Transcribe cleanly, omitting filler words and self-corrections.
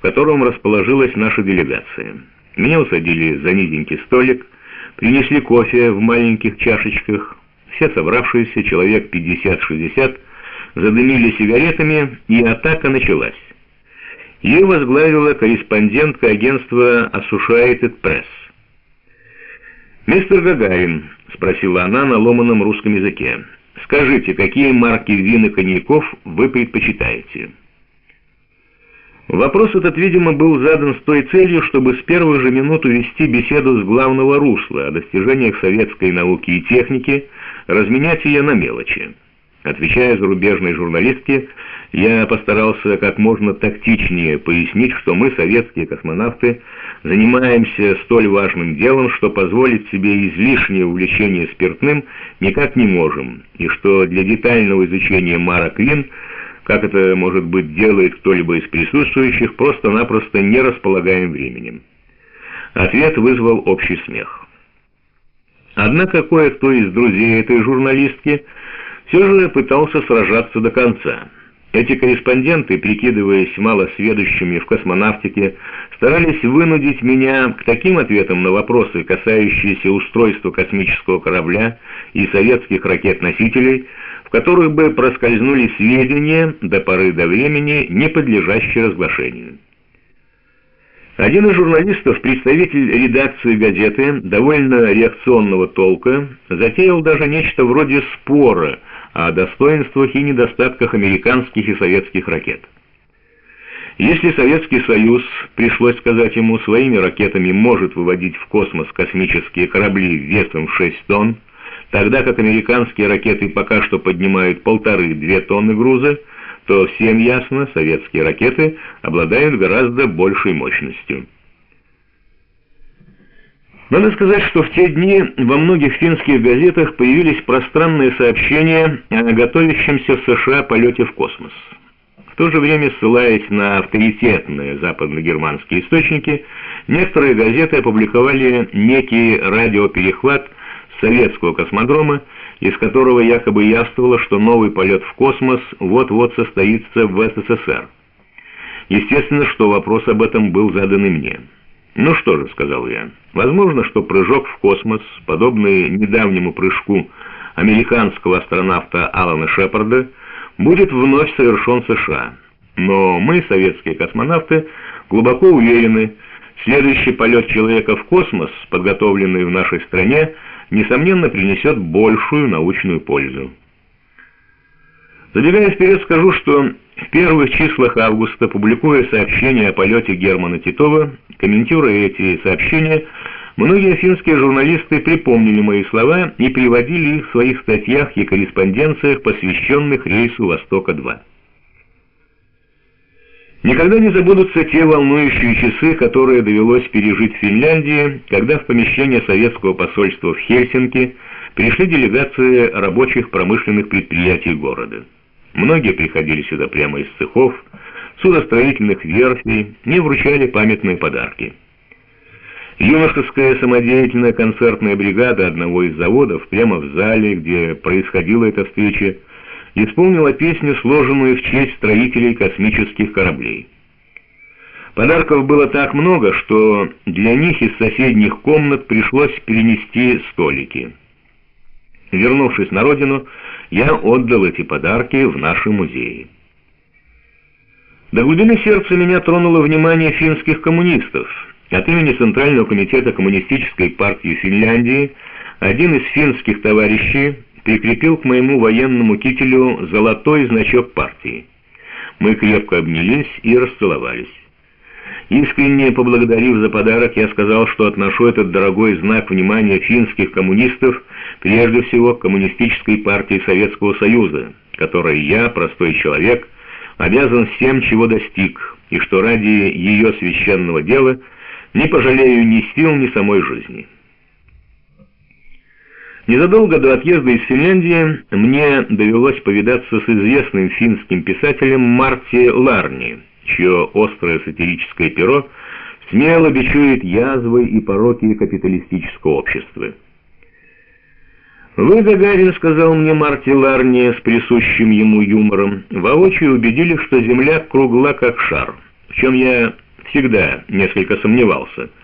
котором расположилась наша делегация. Меня усадили за низенький столик, принесли кофе в маленьких чашечках. Все собравшиеся, человек 50-60, задымили сигаретами, и атака началась. Ее возглавила корреспондентка агентства Associated Press. «Мистер Гагарин», — спросила она на ломаном русском языке, — «скажите, какие марки вин и коньяков вы предпочитаете?» Вопрос этот, видимо, был задан с той целью, чтобы с первых же минут увести беседу с главного русла о достижениях советской науки и техники, разменять ее на мелочи. Отвечая зарубежной журналистке, я постарался как можно тактичнее пояснить, что мы, советские космонавты, занимаемся столь важным делом, что позволить себе излишнее увлечение спиртным никак не можем, и что для детального изучения марок вин, как это, может быть, делает кто-либо из присутствующих, просто-напросто не располагаем временем. Ответ вызвал общий смех. Однако кое-кто из друзей этой журналистки все же пытался сражаться до конца. Эти корреспонденты, прикидываясь малосведущими в космонавтике, старались вынудить меня к таким ответам на вопросы, касающиеся устройства космического корабля и советских ракет-носителей, в которых бы проскользнули сведения до поры до времени, не подлежащие разглашению. Один из журналистов, представитель редакции газеты, довольно реакционного толка, затеял даже нечто вроде спора о достоинствах и недостатках американских и советских ракет. Если Советский Союз, пришлось сказать ему, своими ракетами может выводить в космос космические корабли весом в 6 тонн, тогда как американские ракеты пока что поднимают 1,5–2 тонны груза, то всем ясно, советские ракеты обладают гораздо большей мощностью. Надо сказать, что в те дни во многих финских газетах появились пространные сообщения о готовящемся в США полете в космос. В то же время, ссылаясь на авторитетные западно-германские источники, некоторые газеты опубликовали некий радиоперехват советского космодрома, из которого якобы явствовало, что новый полет в космос вот-вот состоится в СССР. Естественно, что вопрос об этом был задан и мне. «Ну что же», — сказал я, — «возможно, что прыжок в космос, подобный недавнему прыжку американского астронавта Алана Шепарда, будет вновь совершен в США. Но мы, советские космонавты, глубоко уверены, следующий полет человека в космос, подготовленный в нашей стране, несомненно, принесет большую научную пользу». Забегая вперед, скажу, что в первых числах августа, публикуя сообщения о полете Германа Титова, комментируя эти сообщения, многие финские журналисты припомнили мои слова и приводили их в своих статьях и корреспонденциях, посвященных рейсу «Востока-2». Никогда не забудутся те волнующие часы, которые довелось пережить в Финляндии, когда в помещение советского посольства в Хельсинки пришли делегации рабочих промышленных предприятий города. Многие приходили сюда прямо из цехов, судостроительных верфей, не вручали памятные подарки. Юношеская самодеятельная концертная бригада одного из заводов прямо в зале, где происходила эта встреча, исполнила песню, сложенную в честь строителей космических кораблей. Подарков было так много, что для них из соседних комнат пришлось перенести столики. Вернувшись на родину, я отдал эти подарки в наши музеи. До глубины сердца меня тронуло внимание финских коммунистов. От имени Центрального комитета Коммунистической партии Финляндии один из финских товарищей прикрепил к моему военному кителю золотой значок партии. Мы крепко обнялись и расцеловались. Искренне поблагодарив за подарок, я сказал, что отношу этот дорогой знак внимания финских коммунистов прежде всего к Коммунистической партии Советского Союза, которой я, простой человек, обязан всем, чего достиг, и что ради ее священного дела не пожалею ни сил, ни самой жизни. Незадолго до отъезда из Финляндии мне довелось повидаться с известным финским писателем Марти Ларни, чье острое сатирическое перо смело бичует язвы и пороки капиталистического общества. «Вы, Гагарин, — сказал мне Марти Ларни с присущим ему юмором, — воочию убедили, что Земля кругла как шар, в чем я всегда несколько сомневался,